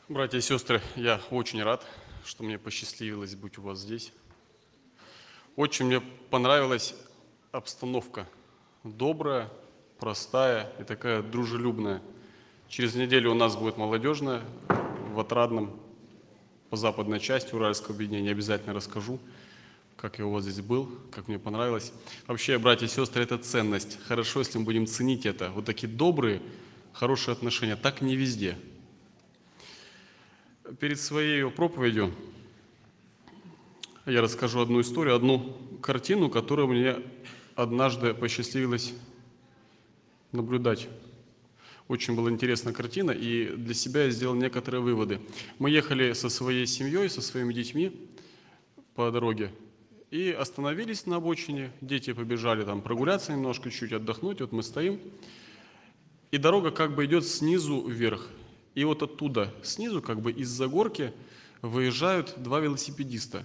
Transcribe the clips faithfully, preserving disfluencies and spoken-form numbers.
Братья и сестры, я очень рад, что мне посчастливилось быть у вас здесь. Очень мне понравилась обстановка. Добрая, простая и такая дружелюбная. Через неделю у нас будет молодежная в Отрадном, по западной части Уральского объединения. Обязательно расскажу, как я у вас здесь был, как мне понравилось. Вообще, братья и сестры, это ценность. Хорошо, если мы будем ценить это. Вот такие добрые, хорошие отношения. Так не везде. Перед своей проповедью я расскажу одну историю, одну картину, которую мне однажды посчастливилось наблюдать. Очень была интересная картина, и для себя я сделал некоторые выводы. Мы ехали со своей семьей, со своими детьми по дороге и остановились на обочине. Дети побежали там прогуляться немножко, чуть отдохнуть. Вот мы стоим, и дорога как бы идет снизу вверх. И вот оттуда, снизу, как бы из-за горки, выезжают два велосипедиста.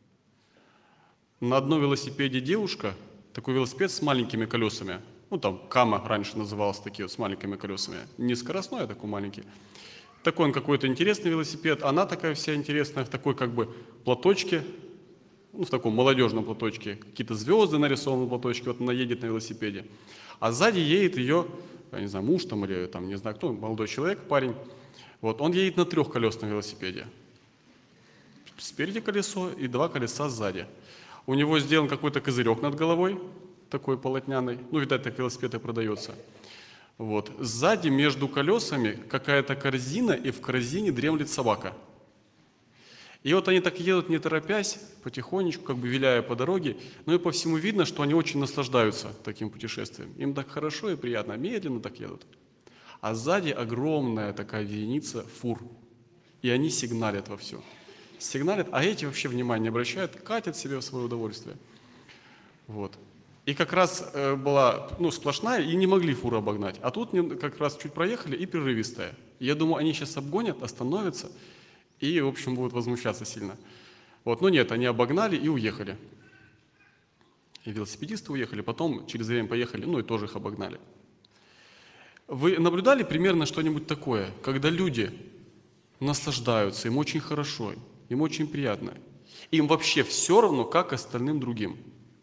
На одном велосипеде девушка, такой велосипед с маленькими колесами. Ну, там, Кама раньше назывался, такие вот с маленькими колесами. Не скоростной, а такой маленький. Такой он какой-то интересный велосипед. Она такая вся интересная, в такой как бы платочке, ну, в таком молодежном платочке. Какие-то звезды нарисованы в платочке, вот она едет на велосипеде. А сзади едет ее, я не знаю, муж там или там, не знаю кто, молодой человек, парень. Вот, он едет на трехколесном велосипеде. Спереди колесо и два колеса сзади. У него сделан какой-то козырек над головой, такой полотняный. Ну, видать, так велосипед и продается. Вот. Сзади между колесами какая-то корзина, и в корзине дремлет собака. И вот они так едут, не торопясь, потихонечку, как бы виляя по дороге. Ну и по всему видно, что они очень наслаждаются таким путешествием. Им так хорошо и приятно, медленно так едут. А сзади огромная такая вереница фур. И они сигналят вовсю. Сигналят, а эти вообще внимания не обращают, катят себе в свое удовольствие. Вот. И как раз э, была ну, сплошная, и не могли фуру обогнать. А тут как раз чуть проехали, и прерывистая. Я думаю, они сейчас обгонят, остановятся, и, в общем, будут возмущаться сильно. Вот. Но нет, они обогнали и уехали. И велосипедисты уехали, потом через время поехали, ну и тоже их обогнали. Вы наблюдали примерно что-нибудь такое, когда люди наслаждаются, им очень хорошо, им очень приятно, им вообще все равно, как остальным другим?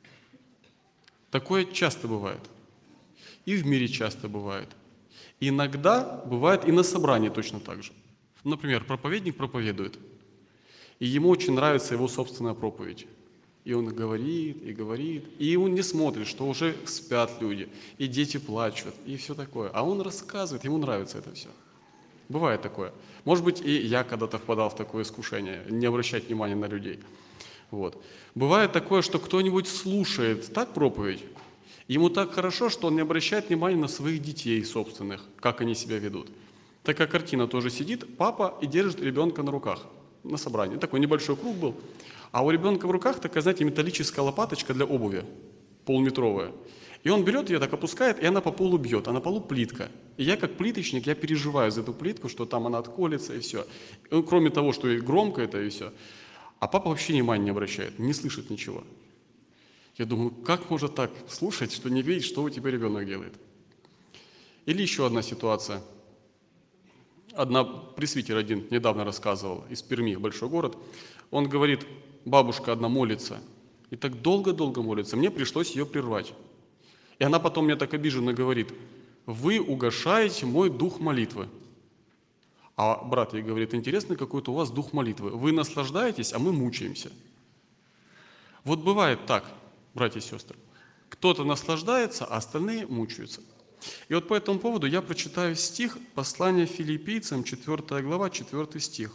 Такое часто бывает. И в мире часто бывает. Иногда бывает и на собрании точно так же. Например, проповедник проповедует, и ему очень нравится его собственная проповедь. И он говорит, и говорит, и он не смотрит, что уже спят люди, и дети плачут, и все такое. А он рассказывает, ему нравится это все. Бывает такое. Может быть, и я когда-то впадал в такое искушение, не обращать внимания на людей. Вот. Бывает такое, что кто-нибудь слушает так проповедь, ему так хорошо, что он не обращает внимания на своих детей собственных, как они себя ведут. Такая картина тоже сидит, папа и держит ребенка на руках на собрании. Такой небольшой круг был. А у ребенка в руках такая, знаете, металлическая лопаточка для обуви, полметровая. И он берет ее, так опускает, и она по полу бьет, а на полу плитка. И я как плиточник, я переживаю за эту плитку, что там она отколется и все. И он, кроме того, что и громко это и все. А папа вообще внимания не обращает, не слышит ничего. Я думаю, как можно так слушать, что не видеть, что у тебя ребенок делает? Или еще одна ситуация. Одна пресвитер один недавно рассказывал, из Перми, большой город. Он говорит, бабушка одна молится, и так долго-долго молится, мне пришлось ее прервать. И она потом мне так обиженно говорит, вы угошаете мой дух молитвы. А брат ей говорит, интересно, какой-то у вас дух молитвы. Вы наслаждаетесь, а мы мучаемся. Вот бывает так, братья и сестры. Кто-то наслаждается, а остальные мучаются. И вот по этому поводу я прочитаю стих послания Филиппийцам, четвёртая глава, четвёртый стих.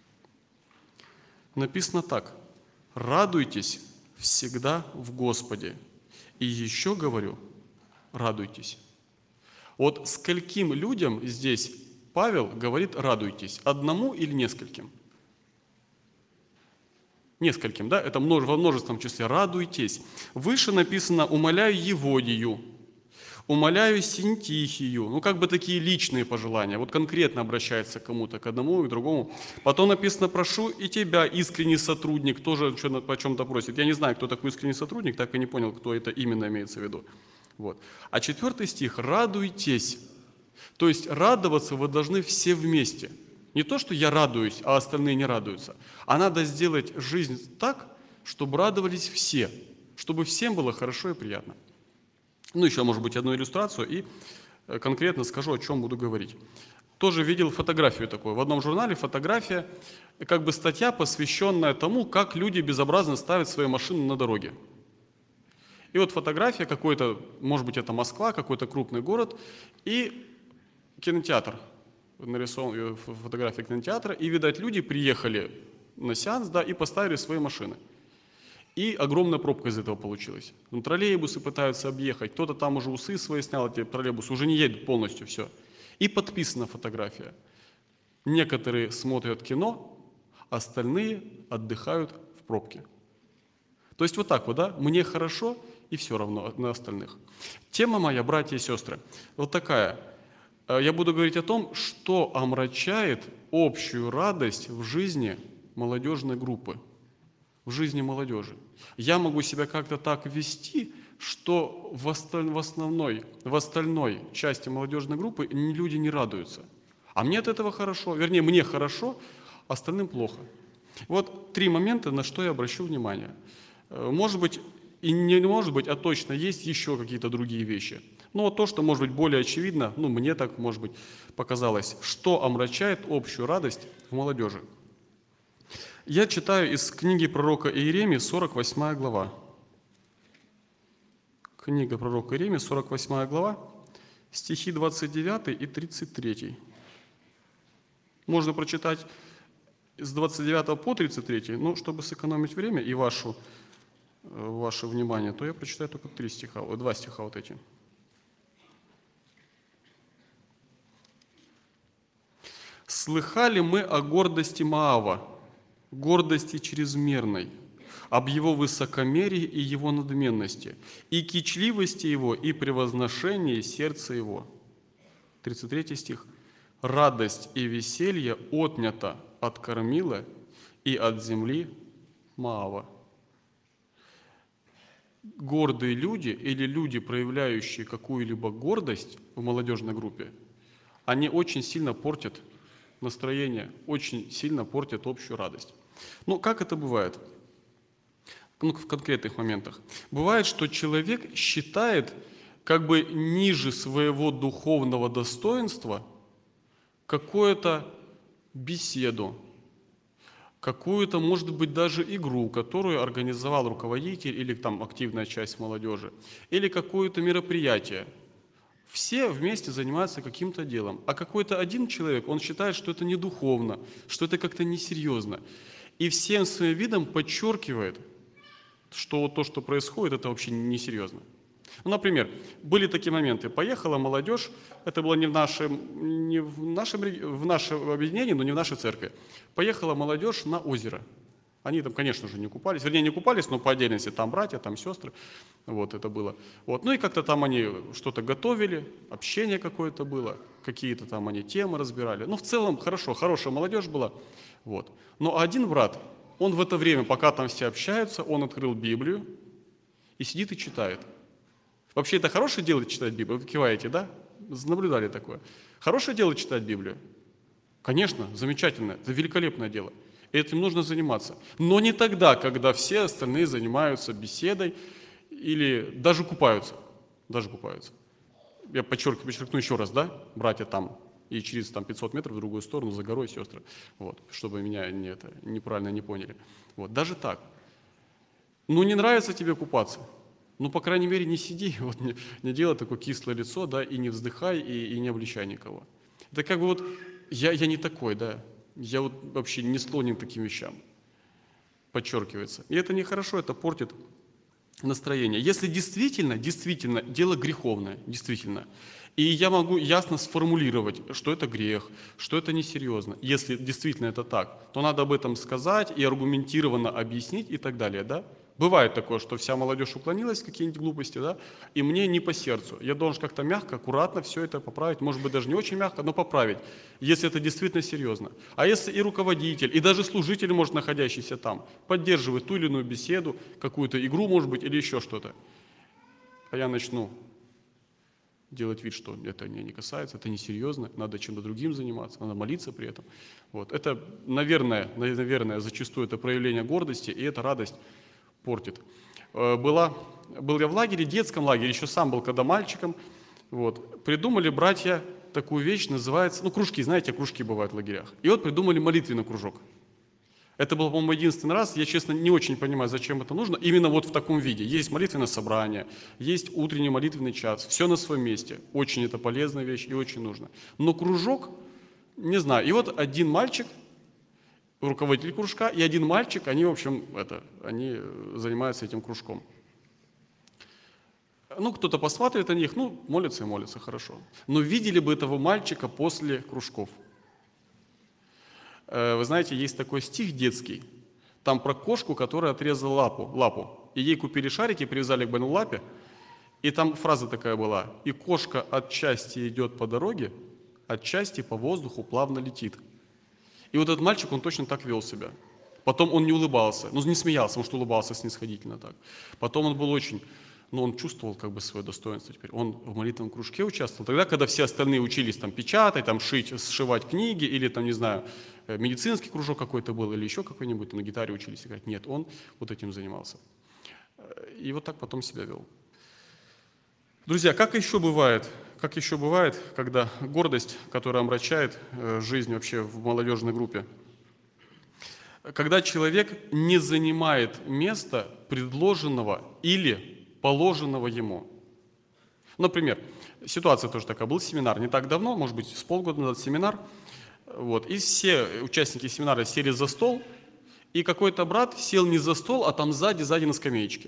Написано так. «Радуйтесь всегда в Господе, и еще говорю, радуйтесь». Вот скольким людям здесь Павел говорит «радуйтесь»? Одному или нескольким? Нескольким, да? Это во множественном числе. «Радуйтесь». Выше написано «умоляю Еводию», «умоляю Синтихию». Ну, как бы такие личные пожелания. Вот конкретно обращается к кому-то, к одному и к другому. Потом написано «прошу и тебя, искренний сотрудник», тоже о чем-то просит. Я не знаю, кто такой искренний сотрудник, так и не понял, кто это именно имеется в виду. Вот. А четвертый стих «радуйтесь». То есть радоваться вы должны все вместе. Не то, что я радуюсь, а остальные не радуются. А надо сделать жизнь так, чтобы радовались все, чтобы всем было хорошо и приятно. Ну, еще, может быть, одну иллюстрацию, и конкретно скажу, о чем буду говорить. Тоже видел фотографию такую. В одном журнале фотография, как бы статья, посвященная тому, как люди безобразно ставят свои машины на дороге. И вот фотография какой-то, может быть, это Москва, какой-то крупный город, и кинотеатр. Нарисован фотография кинотеатра, и, видать, люди приехали на сеанс, да, и поставили свои машины. И огромная пробка из этого получилась. Ну, троллейбусы пытаются объехать, кто-то там уже усы свои снял, эти троллейбусы уже не едут полностью, все. И подписана фотография. Некоторые смотрят кино, остальные отдыхают в пробке. То есть вот так вот, да, мне хорошо и все равно на остальных. Тема моя, братья и сестры, вот такая. Я буду говорить о том, что омрачает общую радость в жизни молодежной группы, в жизни молодежи. Я могу себя как-то так вести, что в основной, в остальной части молодежной группы люди не радуются. А мне от этого хорошо, вернее, мне хорошо, остальным плохо. Вот три момента, на что я обращу внимание. Может быть, и не может быть, а точно есть еще какие-то другие вещи. Но то, что может быть более очевидно, ну, мне так, может быть, показалось, что омрачает общую радость в молодежи. Я читаю из книги пророка Иеремии, сорок восьмая глава. Книга пророка Иеремии, сорок восьмая глава, стихи двадцать девятый и тридцать третий. Можно прочитать с двадцать девятого по тридцать третий, но чтобы сэкономить время и вашу, ваше внимание, то я прочитаю только три стиха, два стиха вот эти. «Слыхали мы о гордости Моава, гордости чрезмерной, об его высокомерии и его надменности, и кичливости его, и превозношении сердца его». тридцать третий стих. «Радость и веселье отнято от кормила и от земли Моава». Гордые люди или люди, проявляющие какую-либо гордость в молодежной группе, они очень сильно портят настроение, очень сильно портят общую радость. Ну, как это бывает? Ну, в конкретных моментах. Бывает, что человек считает как бы ниже своего духовного достоинства какую-то беседу, какую-то, может быть, даже игру, которую организовал руководитель или там активная часть молодежи, или какое-то мероприятие. Все вместе занимаются каким-то делом, а какой-то один человек, он считает, что это не духовно, что это как-то несерьезно. И всем своим видом подчеркивает, что вот то, что происходит, это вообще несерьезно. Ну, например, были такие моменты. Поехала молодежь, это было не в нашем, не в нашем, в нашем объединении, но не в нашей церкви. Поехала молодежь на озеро. Они там, конечно же, не купались. Вернее, не купались, но по отдельности. Там братья, там сестры. Вот это было. Вот. Ну и как-то там они что-то готовили, общение какое-то было, какие-то там они темы разбирали. Ну, в целом, хорошо, хорошая молодежь была. Вот. Но один брат, он в это время, пока там все общаются, он открыл Библию и сидит и читает. Вообще, это хорошее дело читать Библию? Вы киваете, да? Наблюдали такое. Хорошее дело читать Библию? Конечно, замечательно. Это великолепное дело. И этим нужно заниматься. Но не тогда, когда все остальные занимаются беседой или даже купаются. Даже купаются. Я подчеркну, подчеркну еще раз, да? Братья там и через там, пятьсот метров в другую сторону, за горой сестры. Вот, чтобы меня не, это, неправильно не поняли. Вот, даже так. Ну, не нравится тебе купаться? Ну, по крайней мере, не сиди, вот, не, не делай такое кислое лицо, да, и не вздыхай, и, и не обличай никого. Это как бы вот, я, я не такой, да, я вот вообще не склонен к таким вещам, подчеркивается. И это нехорошо, это портит настроение. Если действительно, действительно, дело греховное, действительно, и я могу ясно сформулировать, что это грех, что это несерьезно, если действительно это так, то надо об этом сказать и аргументированно объяснить и так далее, да? Бывает такое, что вся молодежь уклонилась в какие-нибудь глупости, да, и мне не по сердцу. Я должен как-то мягко, аккуратно все это поправить, может быть, даже не очень мягко, но поправить, если это действительно серьезно. А если и руководитель, и даже служитель, может, находящийся там, поддерживает ту или иную беседу, какую-то игру, может быть, или еще что-то, а я начну делать вид, что это меня не касается, это несерьезно, надо чем-то другим заниматься, надо молиться при этом. Вот. Это, наверное, наверное, зачастую это проявление гордости, и эта радость портит. Была, был я в лагере, детском лагере, еще сам был когда мальчиком. Вот. Придумали братья такую вещь, называется, ну, кружки, знаете, кружки бывают в лагерях. И вот придумали молитвенный кружок. Это был, по-моему, единственный раз. Я, честно, не очень понимаю, зачем это нужно. Именно вот в таком виде. Есть молитвенное собрание, есть утренний молитвенный час. Все на своем месте. Очень это полезная вещь и очень нужно. Но кружок, не знаю. И вот один мальчик, руководитель кружка, и один мальчик, они, в общем, это, они занимаются этим кружком. Ну, кто-то посматривает на них, ну, молится и молится, хорошо. Но видели бы этого мальчика после кружков. Вы знаете, есть такой стих детский, там про кошку, которая отрезала лапу, лапу. И ей купили шарики, привязали к больной лапе, и там фраза такая была: «И кошка отчасти идет по дороге, отчасти по воздуху плавно летит». И вот этот мальчик, он точно так вел себя. Потом он не улыбался, ну не смеялся, может улыбался снисходительно так. Потом он был очень, ну он чувствовал как бы свое достоинство теперь. Он в молитвенном кружке участвовал. Тогда, когда все остальные учились там печатать, там шить, сшивать книги, или там, не знаю, медицинский кружок какой-то был, или еще какой-нибудь, на гитаре учились играть. Нет, он вот этим занимался. И вот так потом себя вел. Друзья, как еще бывает, как еще бывает, когда гордость, которая омрачает жизнь вообще в молодежной группе, когда человек не занимает место предложенного или положенного ему. Например, ситуация тоже такая, был семинар не так давно, может быть, с полгода назад семинар, вот, и все участники семинара сели за стол, и какой-то брат сел не за стол, а там сзади, сзади на скамеечке.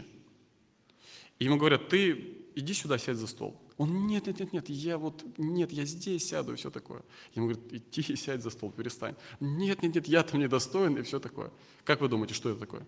И ему говорят: ты иди сюда, сядь за стол. Он: нет, нет, нет, нет, я вот, нет, я здесь сяду, и все такое. Ему говорят: иди и сядь за стол, перестань. Нет, нет, нет, я там недостоин, и все такое. Как вы думаете, что это такое?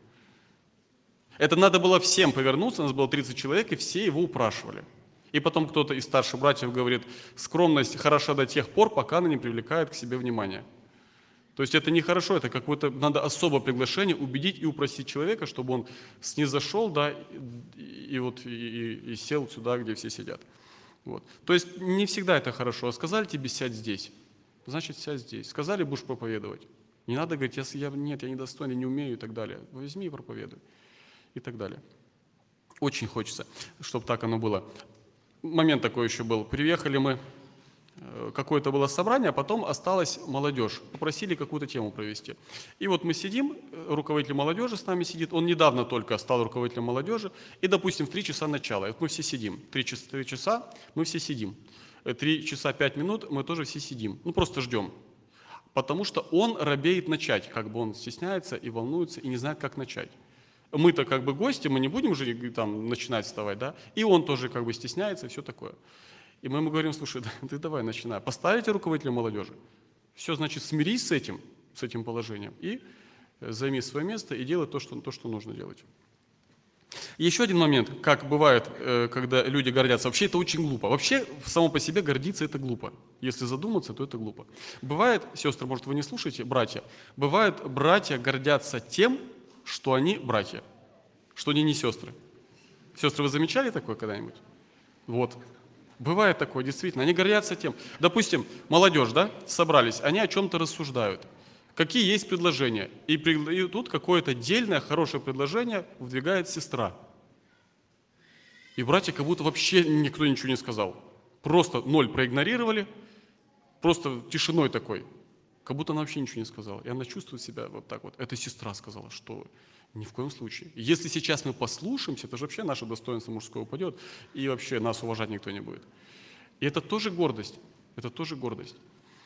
Это надо было всем повернуться, у нас было тридцать человек, и все его упрашивали. И потом кто-то из старших братьев говорит: скромность хороша до тех пор, пока она не привлекает к себе внимания. То есть это нехорошо, это какое-то, надо особое приглашение убедить и упросить человека, чтобы он снизошел, да, и, и вот и, и сел сюда, где все сидят. Вот. То есть не всегда это хорошо. Сказали тебе: сядь здесь, значит, сядь здесь. Сказали: будешь проповедовать. Не надо говорить: я, я, нет, я недостоин, я не умею и так далее. Возьми и проповедуй. И так далее. Очень хочется, чтобы так оно было. Момент такой еще был. Приехали мы, какое-то было собрание, а потом осталась молодежь. Попросили какую-то тему провести. И вот мы сидим, руководитель молодежи с нами сидит, он недавно только стал руководителем молодежи, и, допустим, в три часа начала. И вот мы все сидим. Три часа, три часа мы все сидим. Три часа пять минут мы тоже все сидим. Ну, просто ждем. Потому что он робеет начать, как бы он стесняется и волнуется, и не знает, как начать. Мы-то как бы гости, мы не будем же там начинать вставать, да? И он тоже как бы стесняется и все такое. И мы ему говорим: слушай, ты давай начинай. Поставите руководителя молодежи. Все, значит, смирись с этим, с этим положением и займи свое место и делай то, что, то, что нужно делать. Еще один момент, как бывает, когда люди гордятся. Вообще это очень глупо. Вообще само по себе гордиться это глупо. Если задуматься, то это глупо. Бывает, сестры, может, вы не слушаете, братья, бывает, братья гордятся тем, что они братья, что они не сестры. Сестры, вы замечали такое когда-нибудь? Вот. Бывает такое, действительно. Они гордятся тем. Допустим, молодежь, да, собрались, они о чем-то рассуждают. Какие есть предложения? И, и тут какое-то дельное, хорошее предложение выдвигает сестра. И братья как будто вообще никто ничего не сказал. Просто ноль проигнорировали, просто тишиной такой. Как будто она вообще ничего не сказала. И она чувствует себя вот так вот. Эта сестра сказала, что ни в коем случае. Если сейчас мы послушаемся, то же вообще наше достоинство мужское упадет, и вообще нас уважать никто не будет. И это тоже гордость. Это тоже гордость.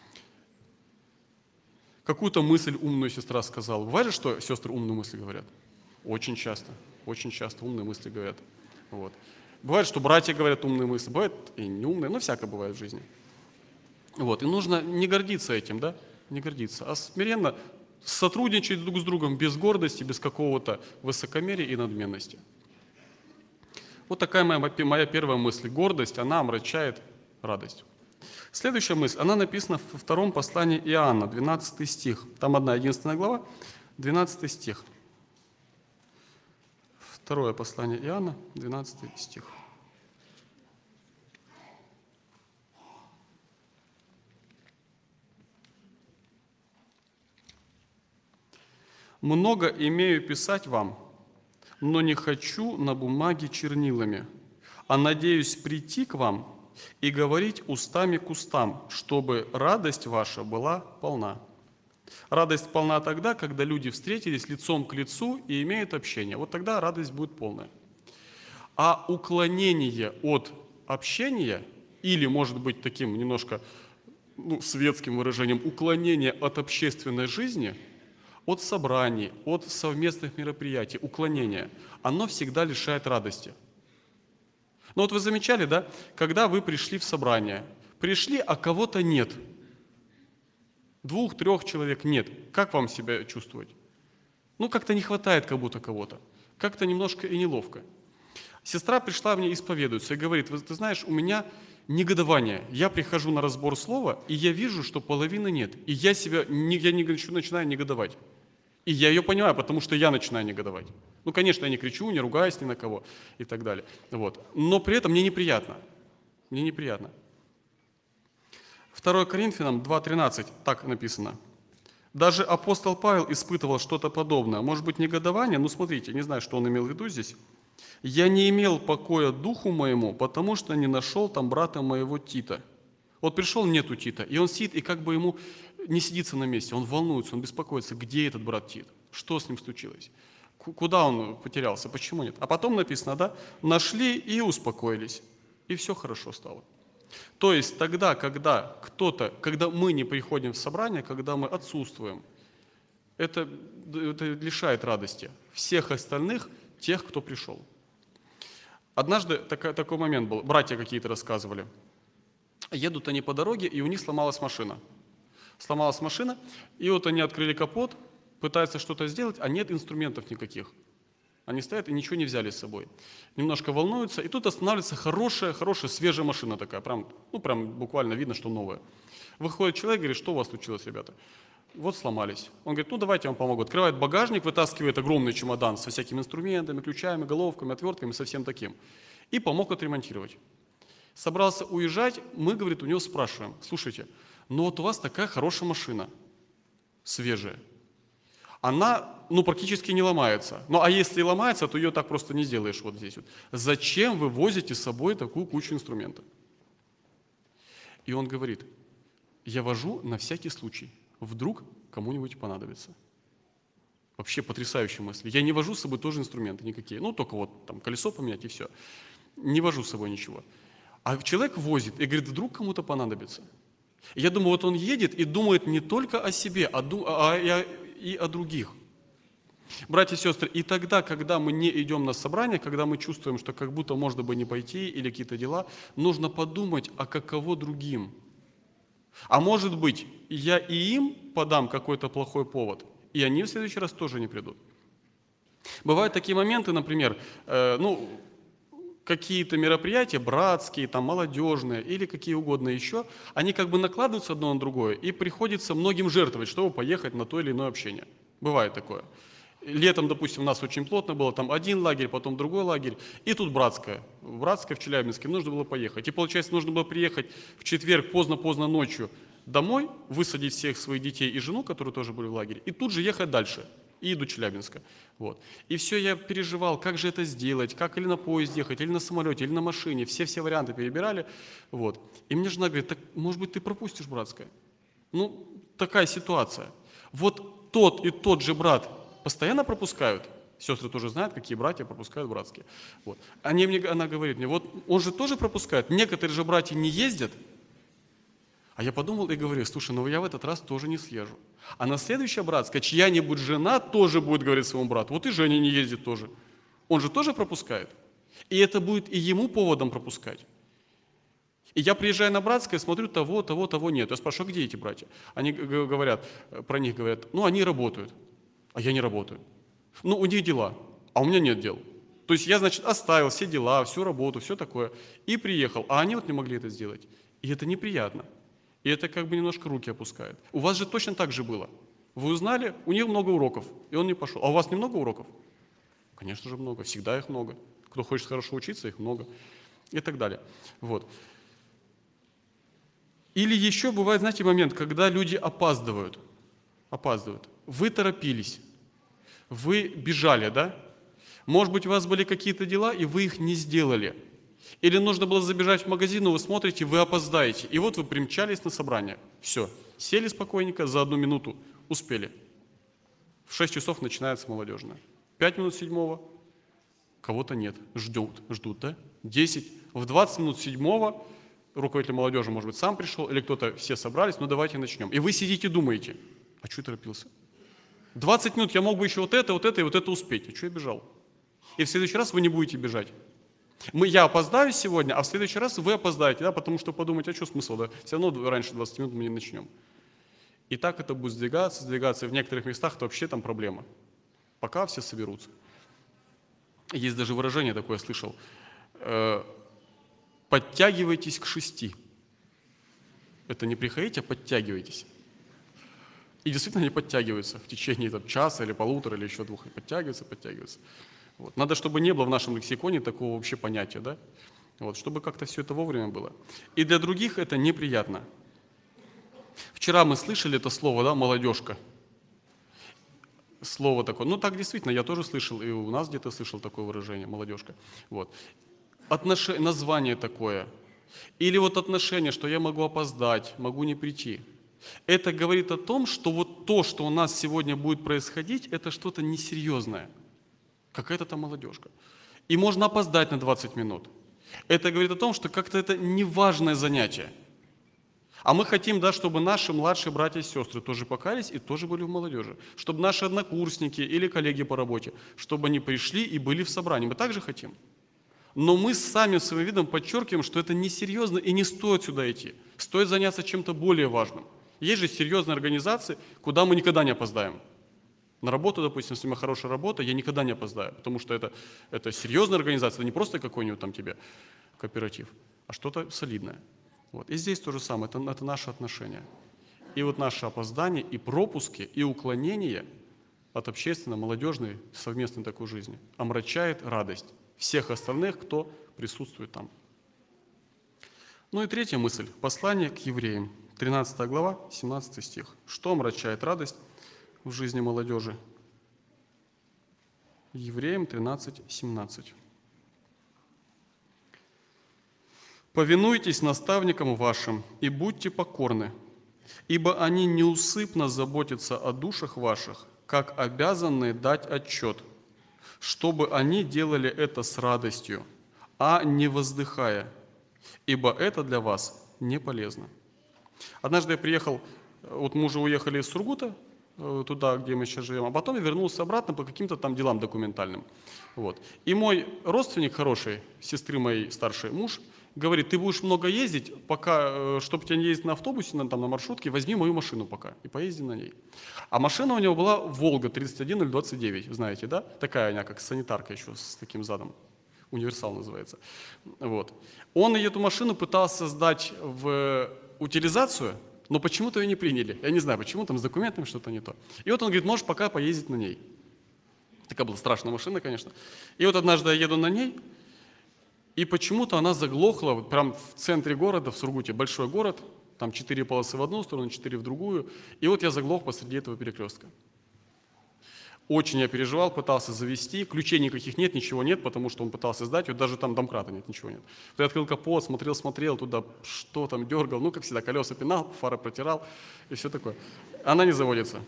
Какую-то мысль умную сестра сказала. Бывает же, что сестры умные мысли говорят? Очень часто. Очень часто умные мысли говорят. Вот. Бывает, что братья говорят умные мысли. Бывает и не умные, но всякое бывает в жизни. Вот. И нужно не гордиться этим, да? Не гордиться, а смиренно сотрудничать друг с другом без гордости, без какого-то высокомерия и надменности. Вот такая моя, моя первая мысль. Гордость, она омрачает радость. Следующая мысль, она написана во втором послании Иоанна, двенадцатый стих. Там одна единственная глава, двенадцатый стих. Второе послание Иоанна, двенадцатый стих. Много имею писать вам, но не хочу на бумаге чернилами, а надеюсь прийти к вам и говорить устами к устам, чтобы радость ваша была полна. Радость полна тогда, когда люди встретились лицом к лицу и имеют общение. Вот тогда радость будет полная. А уклонение от общения, или, может быть, таким немножко ну, светским выражением, уклонение от общественной жизни, от собраний, от совместных мероприятий, уклонение, оно всегда лишает радости. Но вот вы замечали, да, когда вы пришли в собрание, пришли, а кого-то нет. Двух, трех человек нет. Как вам себя чувствовать? Ну, как-то не хватает как будто кого-то. Как-то немножко и неловко. Сестра пришла мне исповедуется и говорит: ты знаешь, у меня негодование. Я прихожу на разбор слова, и я вижу, что половины нет. И я себя, я не начинаю негодовать. И я ее понимаю, потому что я начинаю негодовать. Ну, конечно, я не кричу, не ругаюсь ни на кого и так далее. Вот. Но при этом мне неприятно. Мне неприятно. второе Коринфянам два тринадцать, так написано. Даже апостол Павел испытывал что-то подобное. Может быть, негодование? Ну, смотрите, не знаю, что он имел в виду здесь. «Я не имел покоя духу моему, потому что не нашел там брата моего Тита». Вот пришел, нету Тита, и он сидит, и как бы ему не сидится на месте, он волнуется, он беспокоится, где этот брат Тит, что с ним случилось, куда он потерялся, почему нет. А потом написано, да, нашли и успокоились, и все хорошо стало. То есть тогда, когда кто-то, когда мы не приходим в собрание, когда мы отсутствуем, это, это лишает радости всех остальных, тех, кто пришел. Однажды такой, такой момент был, братья какие-то рассказывали. Едут они по дороге, и у них сломалась машина. Сломалась машина, и вот они открыли капот, пытаются что-то сделать, а нет инструментов никаких. Они стоят и ничего не взяли с собой. Немножко волнуются, и тут останавливается хорошая, хорошая, свежая машина такая, прям, ну, прям буквально видно, что новая. Выходит человек, говорит: что у вас случилось, ребята? Вот сломались. Он говорит: ну, давайте я вам помогу. Открывает багажник, вытаскивает огромный чемодан со всякими инструментами, ключами, головками, отвертками, со всем таким. И помог отремонтировать. Собрался уезжать, мы, говорит, у него спрашиваем: слушайте, ну вот у вас такая хорошая машина, свежая. Она, ну, практически не ломается. Ну, а если и ломается, то ее так просто не сделаешь вот здесь вот. Зачем вы возите с собой такую кучу инструментов? И он говорит: я вожу на всякий случай. Вдруг кому-нибудь понадобится. Вообще потрясающая мысль. Я не вожу с собой тоже инструменты никакие. Ну, только вот там колесо поменять и все. Не вожу с собой ничего. А человек возит и говорит: вдруг кому-то понадобится. И я думаю, вот он едет и думает не только о себе, а, а, а и о других. Братья и сестры, и тогда, когда мы не идем на собрание, когда мы чувствуем, что как будто можно бы не пойти или какие-то дела, нужно подумать, а каково другим. А может быть, я и им подам какой-то плохой повод, и они в следующий раз тоже не придут. Бывают такие моменты, например, э, ну, какие-то мероприятия братские, там, молодежные или какие угодно еще, они как бы накладываются одно на другое, и приходится многим жертвовать, чтобы поехать на то или иное общение. Бывает такое. Летом, допустим, у нас очень плотно было, там один лагерь, потом другой лагерь, и тут братская. Братская в Челябинске, нужно было поехать. И получается, нужно было приехать в четверг поздно-поздно ночью домой, высадить всех своих детей и жену, которые тоже были в лагере, и тут же ехать дальше. И до Челябинска. Вот. И все, я переживал, как же это сделать, как или на поезде ехать, или на самолете, или на машине. Все-все варианты перебирали. Вот. И мне жена говорит: так, может быть, ты пропустишь братское? Ну, такая ситуация. Вот тот и тот же брат постоянно пропускают. Сестры тоже знают, какие братья пропускают братские. Вот. Они мне, она говорит мне: вот он же тоже пропускает. Некоторые же братья не ездят. А я подумал и говорю: слушай, ну я в этот раз тоже не съезжу. А на следующая братская, чья-нибудь жена тоже будет говорить своему брату: вот и Женя не ездит тоже. Он же тоже пропускает. И это будет и ему поводом пропускать. И я приезжаю на братское, смотрю, того, того, того нет. Я спрашиваю: где эти братья? Они говорят, про них говорят: ну они работают, а я не работаю. Ну у них дела, а у меня нет дел. То есть я, значит, оставил все дела, всю работу, все такое, и приехал, а они вот не могли это сделать. И это неприятно. И это как бы немножко руки опускает. У вас же точно так же было. Вы узнали, у них много уроков, и он не пошел. А у вас немного уроков? Конечно же много, всегда их много. Кто хочет хорошо учиться, их много. И так далее. Вот. Или еще бывает, знаете, момент, когда люди опаздывают. Опаздывают. Вы торопились. Вы бежали, да? Может быть, у вас были какие-то дела, и вы их не сделали. Или нужно было забежать в магазин, но вы смотрите, вы опоздаете. И вот вы примчались на собрание. Все, сели спокойненько, за одну минуту успели. В шесть часов начинается молодежная. Пять минут седьмого, кого-то нет, ждут, ждут, да? Десять. В двадцать минут седьмого руководитель молодежи, может быть, сам пришел, или кто-то, все собрались, ну давайте начнем. И вы сидите, думаете, а что я торопился? двадцать минут я мог бы еще вот это, вот это и вот это успеть. А что я бежал? И в следующий раз вы не будете бежать. Мы, я опоздаю сегодня, а в следующий раз вы опоздаете, да, потому что подумаете, а что смысл, да? Все равно раньше двадцати минут мы не начнем. И так это будет сдвигаться, сдвигаться. И в некоторых местах это вообще там проблема. Пока все соберутся. Есть даже выражение такое, я слышал. Э, подтягивайтесь к шести. Это не приходите, а подтягивайтесь. И действительно они подтягиваются в течение там, часа или полутора, или еще двух. И подтягиваются, подтягиваются. Вот. Надо, чтобы не было в нашем лексиконе такого вообще понятия, да? Вот, чтобы как-то все это вовремя было. И для других это неприятно. Вчера мы слышали это слово, да, молодежка. Слово такое. Ну так действительно, я тоже слышал, и у нас где-то слышал такое выражение, молодежка. Вот. Отнош... Название такое. Или вот отношение, что я могу опоздать, могу не прийти. Это говорит о том, что вот то, что у нас сегодня будет происходить, это что-то несерьезное. Какая-то там молодежка. И можно опоздать на двадцать минут. Это говорит о том, что как-то это неважное занятие. А мы хотим, да, чтобы наши младшие братья и сестры тоже покаялись и тоже были в молодежи. Чтобы наши однокурсники или коллеги по работе, чтобы они пришли и были в собрании. Мы также хотим. Но мы сами своим видом подчеркиваем, что это несерьезно и не стоит сюда идти. Стоит заняться чем-то более важным. Есть же серьезные организации, куда мы никогда не опоздаем. На работу, допустим, если у меня хорошая работа, я никогда не опоздаю, потому что это, это серьезная организация, это не просто какой-нибудь там тебе кооператив, а что-то солидное. Вот. И здесь то же самое, это, это наши отношения. И вот наши опоздания, и пропуски, и уклонения от общественной, молодежной, совместной такой жизни омрачает радость всех остальных, кто присутствует там. Ну и третья мысль. Послание к евреям. тринадцатая глава, семнадцатый стих. Что омрачает радость в жизни молодежи? Евреям тринадцать, семнадцать. «Повинуйтесь наставникам вашим и будьте покорны, ибо они неусыпно заботятся о душах ваших, как обязанные дать отчет, чтобы они делали это с радостью, а не воздыхая, ибо это для вас не полезно». Однажды я приехал, вот мы уже уехали из Сургута, туда, где мы сейчас живем, а потом я вернулся обратно по каким-то там делам документальным. Вот. И мой родственник хороший, сестры моей старшей муж, говорит, ты будешь много ездить, пока, чтобы тебе не ездить на автобусе, на, там, на маршрутке, возьми мою машину пока и поезди на ней. А машина у него была «Волга» тридцать один ноль двадцать девять, знаете, да? Такая она, как санитарка еще с таким задом. Универсал называется. Вот. Он эту машину пытался сдать в утилизацию, но почему-то ее не приняли. Я не знаю, почему, там с документами что-то не то. И вот он говорит, можешь пока поездить на ней. Такая была страшная машина, конечно. И вот однажды я еду на ней, и почему-то она заглохла вот прям в центре города, в Сургуте, большой город, там четыре полосы в одну сторону, четыре в другую. И вот я заглох посреди этого перекрестка. Очень я переживал, пытался завести, ключей никаких нет, ничего нет, потому что он пытался сдать, вот даже там домкрата нет, ничего нет. Я открыл капот, смотрел, смотрел туда, что там, дергал, ну, как всегда, колеса пинал, фары протирал и все такое. Она не заводится.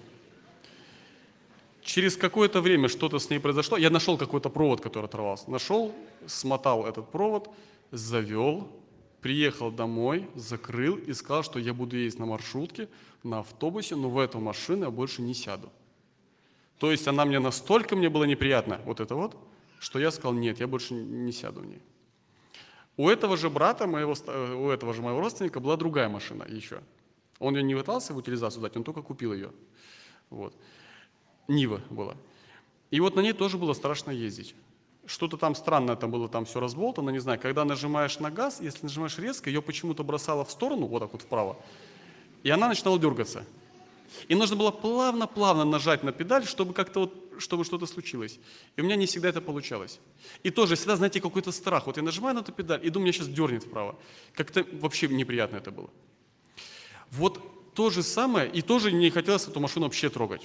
Через какое-то время что-то с ней произошло, я нашел какой-то провод, который оторвался. Нашел, смотал этот провод, завел, приехал домой, закрыл и сказал, что я буду ездить на маршрутке, на автобусе, но в эту машину я больше не сяду. То есть она мне настолько мне была неприятна, вот это вот, что я сказал, нет, я больше не сяду в ней. У этого же брата, моего, у этого же моего родственника была другая машина еще. Он ее не пытался в утилизацию дать, он только купил ее. Вот. Нива была. И вот на ней тоже было страшно ездить. Что-то там странное там было, там все разболтано, не знаю. Когда нажимаешь на газ, если нажимаешь резко, ее почему-то бросало в сторону, вот так вот вправо, и она начинала дергаться. И нужно было плавно-плавно нажать на педаль, чтобы как-то вот, чтобы что-то случилось. И у меня не всегда это получалось. И тоже всегда, знаете, какой-то страх. Вот я нажимаю на эту педаль, и думаю, меня сейчас дернет вправо. Как-то вообще неприятно это было. Вот то же самое, и тоже не хотелось эту машину вообще трогать.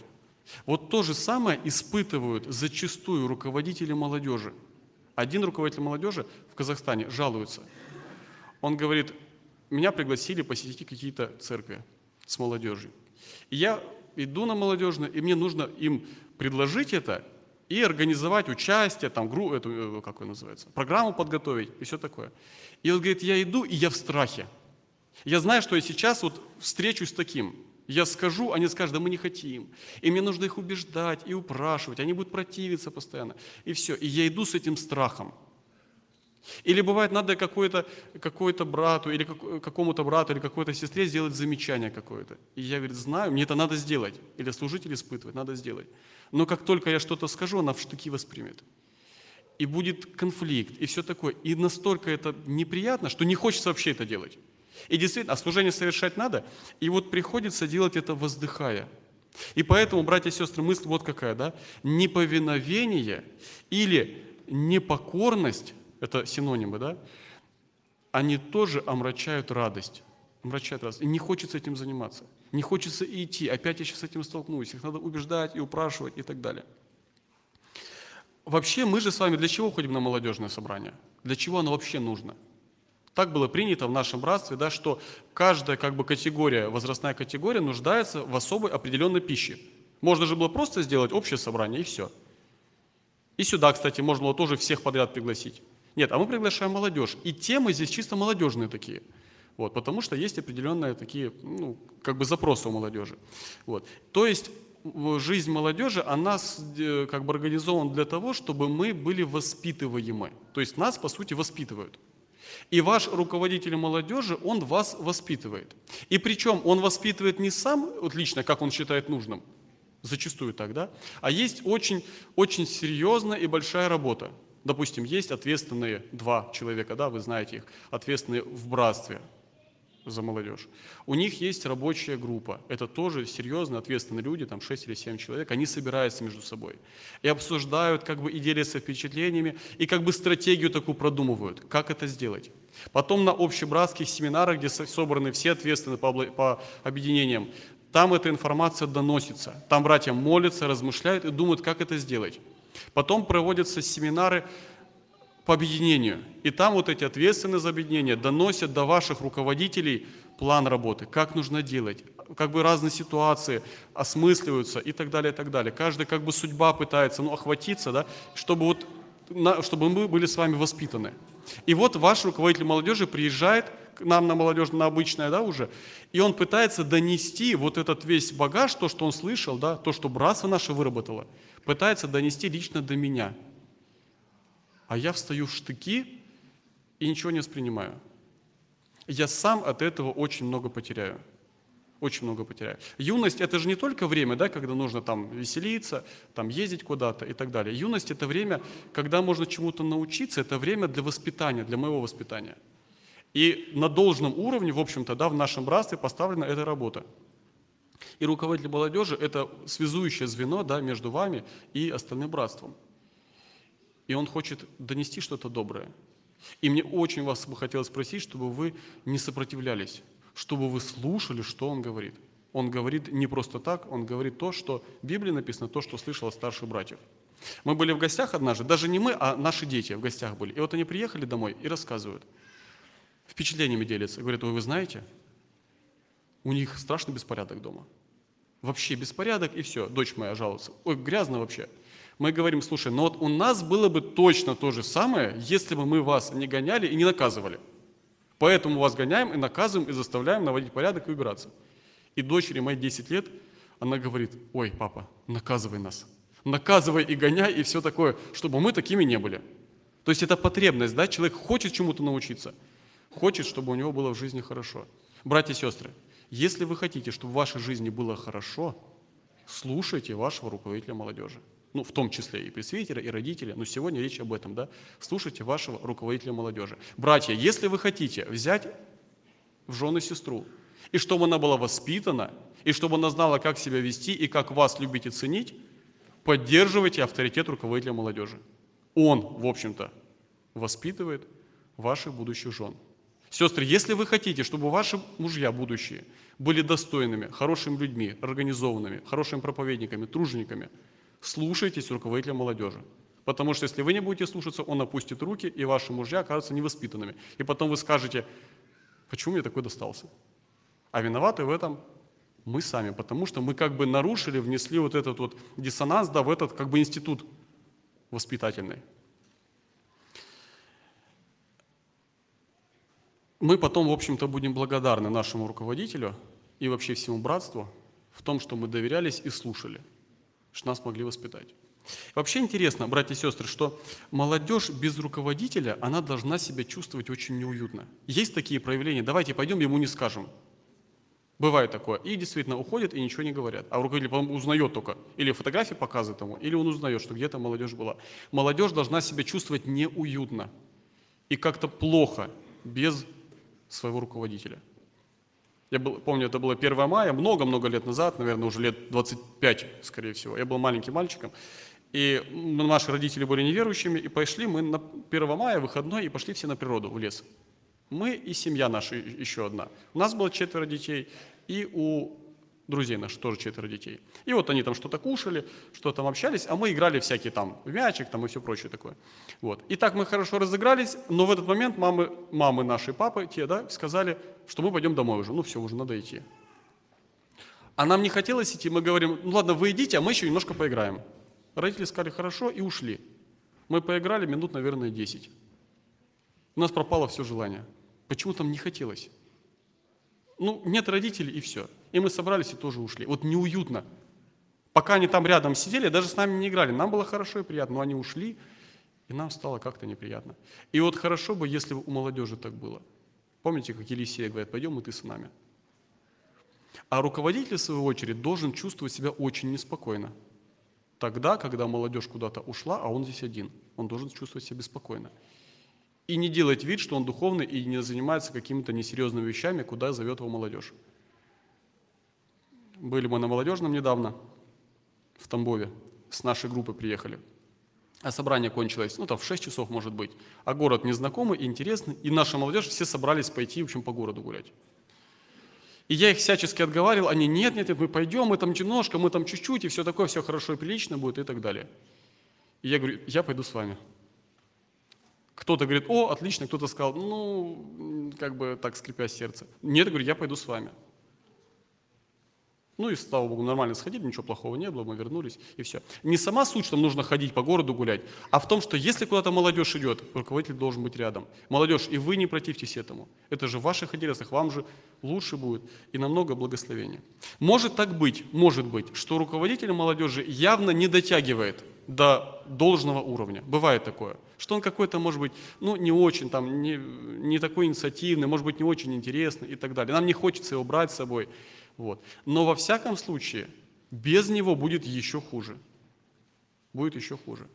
Вот то же самое испытывают зачастую руководители молодежи. Один руководитель молодежи в Казахстане жалуется. Он говорит, меня пригласили посетить какие-то церкви с молодежью. И я иду на молодежную, и мне нужно им предложить это и организовать участие, там, гру, эту, как ее называется, программу подготовить и все такое. И он говорит, я иду, и я в страхе. Я знаю, что я сейчас вот встречусь с таким. Я скажу, они скажут, да мы не хотим. И мне нужно их убеждать и упрашивать, они будут противиться постоянно. И все. И я иду с этим страхом. Или бывает, надо какой-то, какой-то брату, или как, какому-то брату, или какой-то сестре сделать замечание какое-то. И я, говорит, знаю, мне это надо сделать. Или служитель испытывает, надо сделать. Но как только я что-то скажу, она в штыки воспримет. И будет конфликт, и все такое. И настолько это неприятно, что не хочется вообще это делать. И действительно, а служение совершать надо, и вот приходится делать это воздыхая. И поэтому, братья и сестры, мысль вот какая, да? Неповиновение или непокорность, это синонимы, да? Они тоже омрачают радость. Омрачают радость. И не хочется этим заниматься. Не хочется идти. Опять я сейчас с этим столкнусь. Их надо убеждать и упрашивать и так далее. Вообще, мы же с вами для чего ходим на молодежное собрание? Для чего оно вообще нужно? Так было принято в нашем братстве, да, что каждая как бы, категория, возрастная категория нуждается в особой определенной пище. Можно же было просто сделать общее собрание, и все. И сюда, кстати, можно было тоже всех подряд пригласить. Нет, а мы приглашаем молодежь. И темы здесь чисто молодежные такие. Вот, потому что есть определенные такие, ну, как бы запросы у молодежи. Вот. То есть жизнь молодежи, она как бы организована для того, чтобы мы были воспитываемы. То есть нас, по сути, воспитывают. И ваш руководитель молодежи, он вас воспитывает. И причем он воспитывает не сам, вот лично, как он считает нужным, зачастую так, да, а есть очень, очень серьезная и большая работа. Допустим, есть ответственные два человека, да, вы знаете их, ответственные в братстве за молодежь. У них есть рабочая группа. Это тоже серьезные, ответственные люди, там шесть или семь человек. Они собираются между собой и обсуждают, как бы, и делятся впечатлениями, и как бы стратегию такую продумывают, как это сделать. Потом на общебратских семинарах, где собраны все ответственные по, по объединениям, там эта информация доносится. Там братья молятся, размышляют и думают, как это сделать. Потом проводятся семинары по объединению. И там вот эти ответственные за объединение доносят до ваших руководителей план работы, как нужно делать, как бы разные ситуации осмысливаются и так далее, и так далее. Каждый как бы судьба пытается, ну, охватиться, да, чтобы, вот, на, чтобы мы были с вами воспитаны. И вот ваш руководитель молодежи приезжает к нам на молодежь, на обычное, да, уже, и он пытается донести вот этот весь багаж, то, что он слышал, да, то, что братство наше выработало, пытается донести лично до меня. А я встаю в штыки и ничего не воспринимаю. Я сам от этого очень много потеряю. Очень много потеряю. Юность – это же не только время, да, когда нужно там веселиться, там ездить куда-то и так далее. Юность – это время, когда можно чему-то научиться, это время для воспитания, для моего воспитания. И на должном уровне, в общем-то, да, в нашем братстве поставлена эта работа. И руководитель молодежи – это связующее звено, да, между вами и остальным братством. И он хочет донести что-то доброе. И мне очень вас бы хотелось спросить, чтобы вы не сопротивлялись, чтобы вы слушали, что он говорит. Он говорит не просто так, он говорит то, что в Библии написано, то, что слышал от старших братьев. Мы были в гостях однажды, даже не мы, а наши дети в гостях были. И вот они приехали домой и рассказывают, впечатлениями делятся. Говорят, ой, вы знаете, у них страшный беспорядок дома. Вообще беспорядок и все. Дочь моя жалуется, ой, грязно вообще. Мы говорим, слушай, но вот у нас было бы точно то же самое, если бы мы вас не гоняли и не наказывали. Поэтому вас гоняем и наказываем, и заставляем наводить порядок и убираться. И дочери моей десять лет, она говорит, ой, папа, наказывай нас. Наказывай и гоняй, и все такое, чтобы мы такими не были. То есть это потребность, да? Человек хочет чему-то научиться, хочет, чтобы у него было в жизни хорошо. Братья и сестры, если вы хотите, чтобы в вашей жизни было хорошо, слушайте вашего руководителя молодежи. Ну, в том числе и пресвитера, и родителя, но сегодня речь об этом, да? Слушайте вашего руководителя молодежи. Братья, если вы хотите взять в жены сестру, и чтобы она была воспитана, и чтобы она знала, как себя вести, и как вас любить и ценить, поддерживайте авторитет руководителя молодежи. Он, в общем-то, воспитывает ваших будущих жен. Сестры, если вы хотите, чтобы ваши мужья будущие были достойными, хорошими людьми, организованными, хорошими проповедниками, тружениками, слушайтесь руководителя молодежи. Потому что если вы не будете слушаться, он опустит руки, и ваши мужья окажутся невоспитанными. И потом вы скажете, почему мне такой достался? А виноваты в этом мы сами, потому что мы как бы нарушили, внесли вот этот вот диссонанс, да, в этот как бы институт воспитательный. Мы потом, в общем-то, будем благодарны нашему руководителю и вообще всему братству в том, что мы доверялись и слушали, что нас могли воспитать. Вообще интересно, братья и сестры, что молодежь без руководителя, она должна себя чувствовать очень неуютно. Есть такие проявления, давайте пойдем, ему не скажем. Бывает такое. И действительно уходят и ничего не говорят. А руководитель потом узнает только, или фотографии показывает ему, или он узнает, что где-то молодежь была. Молодежь должна себя чувствовать неуютно и как-то плохо без своего руководителя. Я был, помню, это было первое мая, много-много лет назад, наверное, уже лет двадцать пять, скорее всего. Я был маленьким мальчиком, и наши родители были неверующими, и пошли мы на первое мая, выходной, и пошли все на природу, в лес. Мы и семья наша еще одна. У нас было четверо детей, и у друзей наших тоже четверо детей. И вот они там что-то кушали, что там общались, а мы играли всякие там в мячик там и все прочее такое. Вот. И так мы хорошо разыгрались, но в этот момент мамы, мамы нашей папы, те, да, сказали, что мы пойдем домой уже. Ну все, уже надо идти. А нам не хотелось идти, мы говорим, ну ладно, вы идите, а мы еще немножко поиграем. Родители сказали, хорошо, и ушли. Мы поиграли минут, наверное, десять. У нас пропало все желание. Почему там не хотелось? Ну, нет родителей, и все. И мы собрались и тоже ушли. Вот неуютно. Пока они там рядом сидели, даже с нами не играли. Нам было хорошо и приятно, но они ушли, и нам стало как-то неприятно. И вот хорошо бы, если бы у молодежи так было. Помните, как Елисея говорит, пойдем и ты с нами. А руководитель, в свою очередь, должен чувствовать себя очень неспокойно. Тогда, когда молодежь куда-то ушла, а он здесь один, он должен чувствовать себя беспокойно. И не делать вид, что он духовный и не занимается какими-то несерьезными вещами, куда зовет его молодежь. Были мы на молодежном недавно, в Тамбове, с нашей группы приехали. А собрание кончилось, ну там в шесть часов может быть. А город незнакомый, интересный, и наша молодежь все собрались пойти, в общем, по городу гулять. И я их всячески отговаривал, они, нет, нет, нет, мы пойдем, мы там немножко, мы там чуть-чуть, и все такое, все хорошо и прилично будет, и так далее. И я говорю, я пойду с вами. Кто-то говорит, о, отлично, кто-то сказал, ну, как бы так, скрипя сердце. Нет, я говорю, я пойду с вами. Ну и, слава Богу, нормально сходили, ничего плохого не было, мы вернулись, и все. Не сама суть, что нужно ходить по городу гулять, а в том, что если куда-то молодежь идет, руководитель должен быть рядом. Молодежь, и вы не противьтесь этому. Это же в ваших интересах, вам же лучше будет и намного благословения. Может так быть, может быть, что руководитель молодежи явно не дотягивает до должного уровня. Бывает такое, что он какой-то, может быть, ну, не очень, там, не, не такой инициативный, может быть, не очень интересный и так далее. Нам не хочется его брать с собой. Вот. Но во всяком случае, без него будет еще хуже. Будет еще хуже.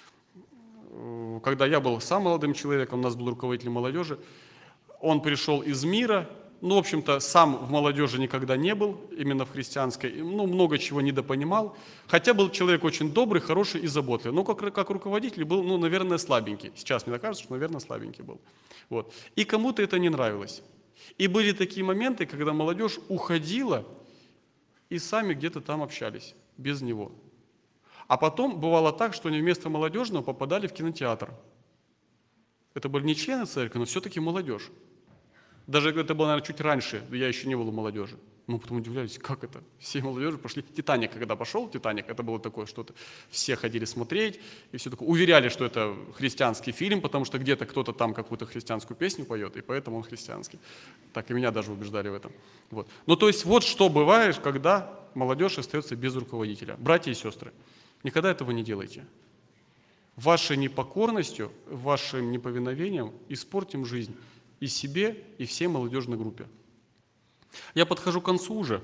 Когда я был сам молодым человеком, у нас был руководитель молодежи, он пришел из мира, ну, в общем-то, сам в молодежи никогда не был, именно в христианской, ну, много чего недопонимал, хотя был человек очень добрый, хороший и заботливый, но как, как руководитель был, ну, наверное, слабенький. Сейчас мне кажется, что, наверное, слабенький был. Вот. И кому-то это не нравилось. И были такие моменты, когда молодежь уходила и сами где-то там общались, без него. А потом бывало так, что они вместо молодежного попадали в кинотеатр. Это были не члены церкви, но все-таки молодежь. Даже это было, наверное, чуть раньше, я еще не был в молодежи. Мы потом удивлялись, как это? Все молодежи пошли. «Титаник», когда пошел, «Титаник», это было такое что-то. Все ходили смотреть, и все такое. Уверяли, что это христианский фильм, потому что где-то кто-то там какую-то христианскую песню поет, и поэтому он христианский. Так и меня даже убеждали в этом. Вот. Ну, то есть, вот что бывает, когда молодежь остается без руководителя. Братья и сестры, никогда этого не делайте. Вашей непокорностью, вашим неповиновением испортим жизнь и себе, и всей молодежной группе. Я подхожу к концу уже.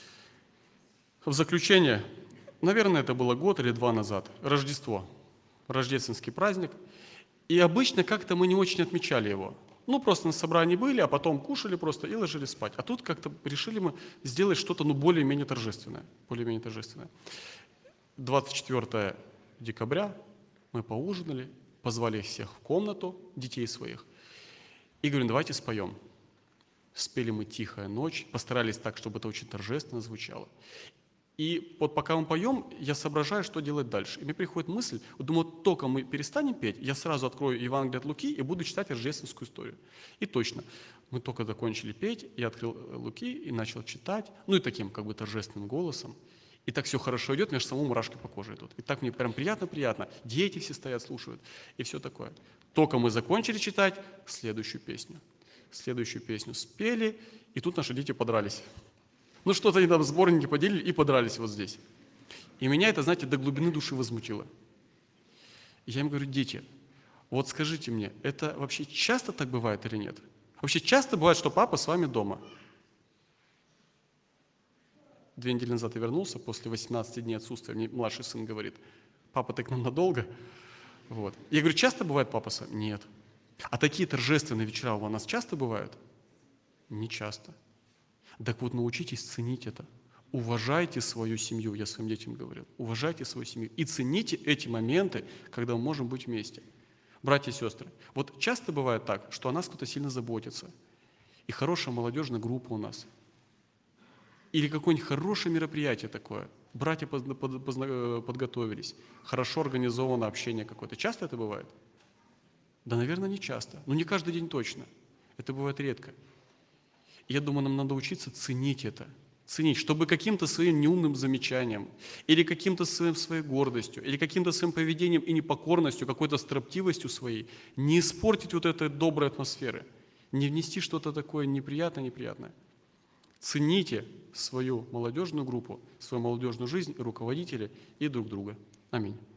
В заключение, наверное, это было год или два назад, Рождество, рождественский праздник. И обычно как-то мы не очень отмечали его. Ну, просто на собрании были, а потом кушали просто и ложились спать. А тут как-то решили мы сделать что-то, ну, более-менее торжественное. Более-менее торжественное. двадцать четвёртого декабря мы поужинали, позвали всех в комнату, детей своих, и говорим, давайте споем. Спели мы «Тихая ночь», постарались так, чтобы это очень торжественно звучало. И вот пока мы поем, я соображаю, что делать дальше. И мне приходит мысль, вот думаю, только мы перестанем петь, я сразу открою Евангелие от Луки и буду читать рождественскую историю. И точно, мы только закончили петь, я открыл Луки и начал читать, ну и таким как бы торжественным голосом. И так все хорошо идет, мне аж самому мурашки по коже идут. И так мне прям приятно-приятно. Дети все стоят, слушают. И все такое. Только мы закончили читать, следующую песню. Следующую песню спели, и тут наши дети подрались. Ну что-то они там сборники поделили и подрались вот здесь. И меня это, знаете, до глубины души возмутило. И я им говорю: дети, вот скажите мне, это вообще часто так бывает или нет? Вообще часто бывает, что папа с вами дома? Две недели назад я вернулся, после восемнадцати дней отсутствия, мне младший сын говорит: папа, ты к нам надолго? Вот. Я говорю: часто бывает папа с вами? Нет. А такие торжественные вечера у нас часто бывают? Не часто. Так вот, научитесь ценить это. Уважайте свою семью, я своим детям говорил. Уважайте свою семью и цените эти моменты, когда мы можем быть вместе. Братья и сестры, вот часто бывает так, что о нас кто-то сильно заботится. И хорошая молодежная группа у нас. Или какое-нибудь хорошее мероприятие такое. Братья подготовились. Хорошо организовано общение какое-то. Часто это бывает? Да, наверное, не часто. Но не каждый день точно. Это бывает редко. И я думаю, нам надо учиться ценить это. Ценить, чтобы каким-то своим неумным замечанием, или каким-то своим, своей гордостью, или каким-то своим поведением и непокорностью, какой-то строптивостью своей, не испортить вот этой доброй атмосферы, не внести что-то такое неприятное-неприятное. Цените свою молодежную группу, свою молодежную жизнь, руководителей и друг друга. Аминь.